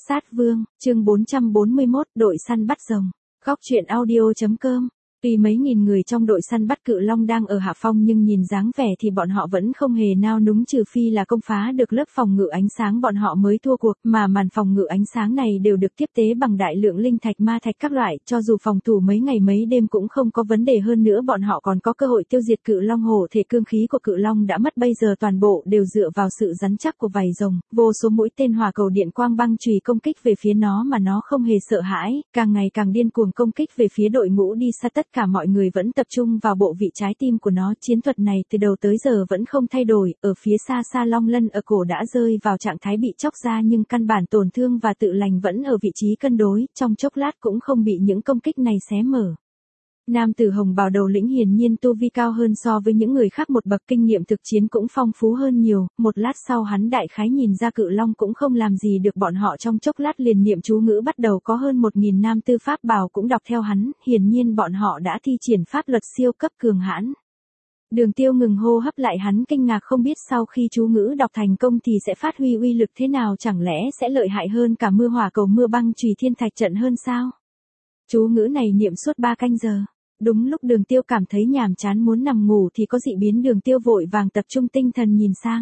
Sát Vương, chương 441, đội săn bắt rồng. Góc truyện audio.com. Tuy mấy nghìn người trong đội săn bắt cự long đang ở hạ phong nhưng nhìn dáng vẻ thì bọn họ vẫn không hề nao núng, trừ phi là công phá được lớp phòng ngự ánh sáng bọn họ mới thua cuộc, mà màn phòng ngự ánh sáng này đều được tiếp tế bằng đại lượng linh thạch, ma thạch các loại, cho dù phòng thủ mấy ngày mấy đêm cũng không có vấn đề. Hơn nữa bọn họ còn có cơ hội tiêu diệt cự long. Hổ thể cương khí của cự long đã mất, bây giờ toàn bộ đều dựa vào sự rắn chắc của vảy rồng, vô số mũi tên hỏa cầu điện quang băng chùy công kích về phía nó mà nó không hề sợ hãi, càng ngày càng điên cuồng công kích về phía đội ngũ đi xa. Tất cả mọi người vẫn tập trung vào bộ vị trái tim của nó. Chiến thuật này từ đầu tới giờ vẫn không thay đổi. Ở phía xa xa, long lân ở cổ đã rơi vào trạng thái bị chóc ra, nhưng căn bản tổn thương và tự lành vẫn ở vị trí cân đối, trong chốc lát cũng không bị những công kích này xé mở. Nam tử hồng bào đầu lĩnh hiển nhiên tu vi cao hơn so với những người khác một bậc, kinh nghiệm thực chiến cũng phong phú hơn nhiều. Một lát sau hắn đại khái nhìn ra cự long cũng không làm gì được bọn họ, trong chốc lát liền niệm chú ngữ bắt đầu, có hơn 1000 nam tư pháp bào cũng đọc theo hắn, hiển nhiên bọn họ đã thi triển pháp luật siêu cấp cường hãn. Đường Tiêu ngừng hô hấp lại, hắn kinh ngạc không biết sau khi chú ngữ đọc thành công thì sẽ phát huy uy lực thế nào, chẳng lẽ sẽ lợi hại hơn cả mưa hỏa cầu, mưa băng chùy, thiên thạch trận hơn sao? Chú ngữ này niệm suốt 3 canh giờ. Đúng lúc Đường Tiêu cảm thấy nhàm chán muốn nằm ngủ thì có dị biến, Đường Tiêu vội vàng tập trung tinh thần nhìn sang.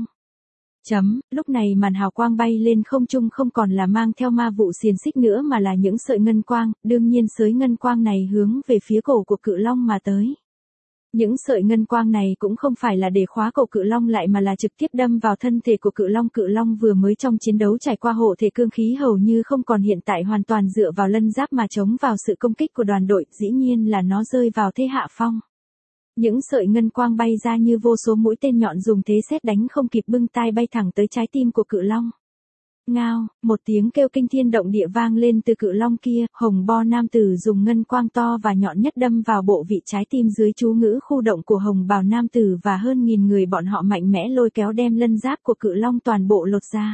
Lúc này màn hào quang bay lên không trung không còn là mang theo ma vụ xiềng xích nữa mà là những sợi ngân quang, đương nhiên sới ngân quang này hướng về phía cổ của cự long mà tới. Những sợi ngân quang này cũng không phải là để khóa cổ cự long lại mà là trực tiếp đâm vào thân thể của cự long. Cự long vừa mới trong chiến đấu trải qua hộ thể cương khí hầu như không còn, hiện tại hoàn toàn dựa vào lân giáp mà chống vào sự công kích của đoàn đội, dĩ nhiên là nó rơi vào thế hạ phong. Những sợi ngân quang bay ra như vô số mũi tên nhọn dùng thế sét đánh không kịp bưng tai bay thẳng tới trái tim của cự long. Ngao, một tiếng kêu kinh thiên động địa vang lên từ cự long kia, hồng bo nam tử dùng ngân quang to và nhọn nhất đâm vào bộ vị trái tim dưới chú ngữ khu động của hồng bào nam tử, và hơn 1000 người bọn họ mạnh mẽ lôi kéo đem lân giáp của cự long toàn bộ lột ra.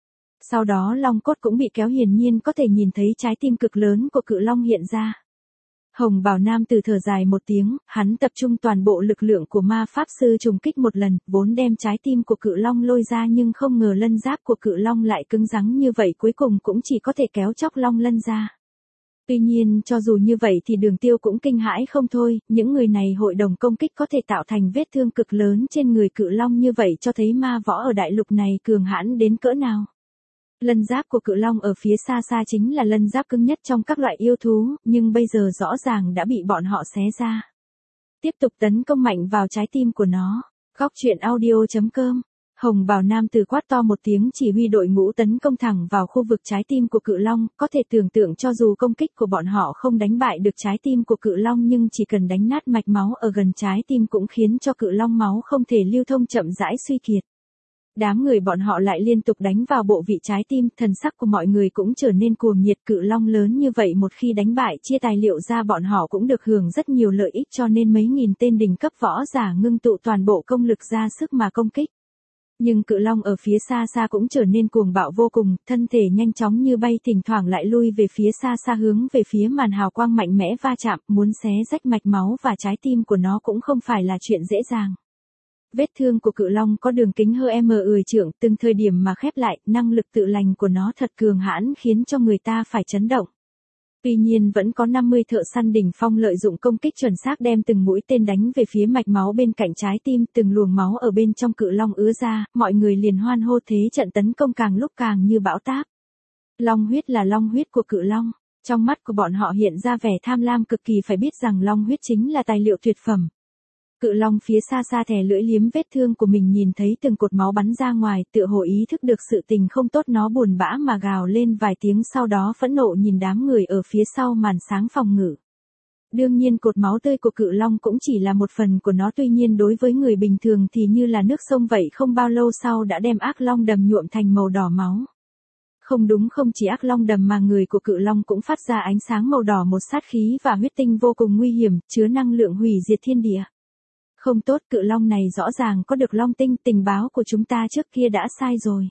Sau đó long cốt cũng bị kéo, hiển nhiên có thể nhìn thấy trái tim cực lớn của cự long hiện ra. Hồng bào nam tử thở dài một tiếng, hắn tập trung toàn bộ lực lượng của ma pháp sư trùng kích một lần, vốn đem trái tim của cự long lôi ra, nhưng không ngờ lân giáp của cự long lại cứng rắn như vậy, cuối cùng cũng chỉ có thể kéo chóc long lân ra. Tuy nhiên cho dù như vậy thì Đường Tiêu cũng kinh hãi không thôi, những người này hội đồng công kích có thể tạo thành vết thương cực lớn trên người cự long, như vậy cho thấy ma võ ở đại lục này cường hãn đến cỡ nào. Lân giáp của cự long ở phía xa xa chính là lân giáp cứng nhất trong các loại yêu thú, nhưng bây giờ rõ ràng đã bị bọn họ xé ra. Tiếp tục tấn công mạnh vào trái tim của nó. Góc truyện audio.com. Hồng bào nam tử quát to một tiếng, chỉ huy đội ngũ tấn công thẳng vào khu vực trái tim của cự long. Có thể tưởng tượng cho dù công kích của bọn họ không đánh bại được trái tim của cự long, nhưng chỉ cần đánh nát mạch máu ở gần trái tim cũng khiến cho cự long máu không thể lưu thông, chậm rãi suy kiệt. Đám người bọn họ lại liên tục đánh vào bộ vị trái tim, thần sắc của mọi người cũng trở nên cuồng nhiệt. Cự long lớn như vậy một khi đánh bại chia tài liệu ra, bọn họ cũng được hưởng rất nhiều lợi ích, cho nên mấy nghìn tên đỉnh cấp võ giả ngưng tụ toàn bộ công lực ra sức mà công kích. Nhưng cự long ở phía xa xa cũng trở nên cuồng bạo vô cùng, thân thể nhanh chóng như bay, thỉnh thoảng lại lui về phía xa xa, hướng về phía màn hào quang mạnh mẽ va chạm, muốn xé rách mạch máu và trái tim của nó cũng không phải là chuyện dễ dàng. Vết thương của cự long có đường kính hơn 10 trượng, từng thời điểm mà khép lại, năng lực tự lành của nó thật cường hãn, khiến cho người ta phải chấn động. Tuy nhiên vẫn có 50 thợ săn đỉnh phong lợi dụng công kích chuẩn xác đem từng mũi tên đánh về phía mạch máu bên cạnh trái tim, từng luồng máu ở bên trong cự long ứa ra, mọi người liền hoan hô, thế trận tấn công càng lúc càng như bão táp. Long huyết là long huyết của cự long, trong mắt của bọn họ hiện ra vẻ tham lam cực kỳ, phải biết rằng long huyết chính là tài liệu tuyệt phẩm. Cự long phía xa xa thè lưỡi liếm vết thương của mình, nhìn thấy từng cột máu bắn ra ngoài, tựa hồ ý thức được sự tình không tốt, nó buồn bã mà gào lên vài tiếng, sau đó phẫn nộ nhìn đám người ở phía sau màn sáng phòng ngự. Đương nhiên cột máu tươi của cự long cũng chỉ là một phần của nó, tuy nhiên đối với người bình thường thì như là nước sông vậy, không bao lâu sau đã đem ác long đầm nhuộm thành màu đỏ máu. Không đúng, không chỉ ác long đầm mà người của cự long cũng phát ra ánh sáng màu đỏ, một sát khí và huyết tinh vô cùng nguy hiểm, chứa năng lượng hủy diệt thiên địa. Không tốt, cự long này rõ ràng có được long tinh, tình báo của chúng ta trước kia đã sai rồi.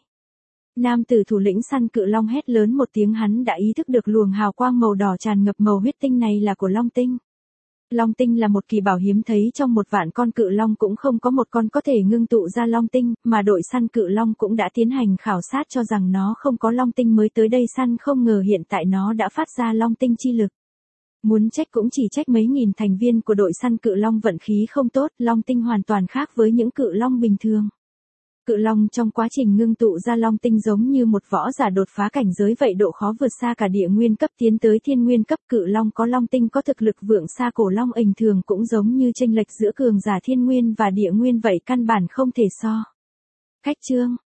Nam tử thủ lĩnh săn cự long hét lớn một tiếng, hắn đã ý thức được luồng hào quang màu đỏ tràn ngập màu huyết tinh này là của long tinh. Long tinh là một kỳ bảo hiếm thấy trong 1 vạn con cự long cũng không có một con có thể ngưng tụ ra long tinh, mà đội săn cự long cũng đã tiến hành khảo sát cho rằng nó không có long tinh mới tới đây săn, không ngờ hiện tại nó đã phát ra long tinh chi lực. Muốn trách cũng chỉ trách mấy nghìn thành viên của đội săn cự long vận khí không tốt, long tinh hoàn toàn khác với những cự long bình thường. Cự long trong quá trình ngưng tụ ra long tinh giống như một võ giả đột phá cảnh giới vậy, độ khó vượt xa cả địa nguyên cấp tiến tới thiên nguyên cấp. Cự long có long tinh có thực lực vượt xa cổ long bình thường, cũng giống như chênh lệch giữa cường giả thiên nguyên và địa nguyên vậy, căn bản không thể so. Khách chương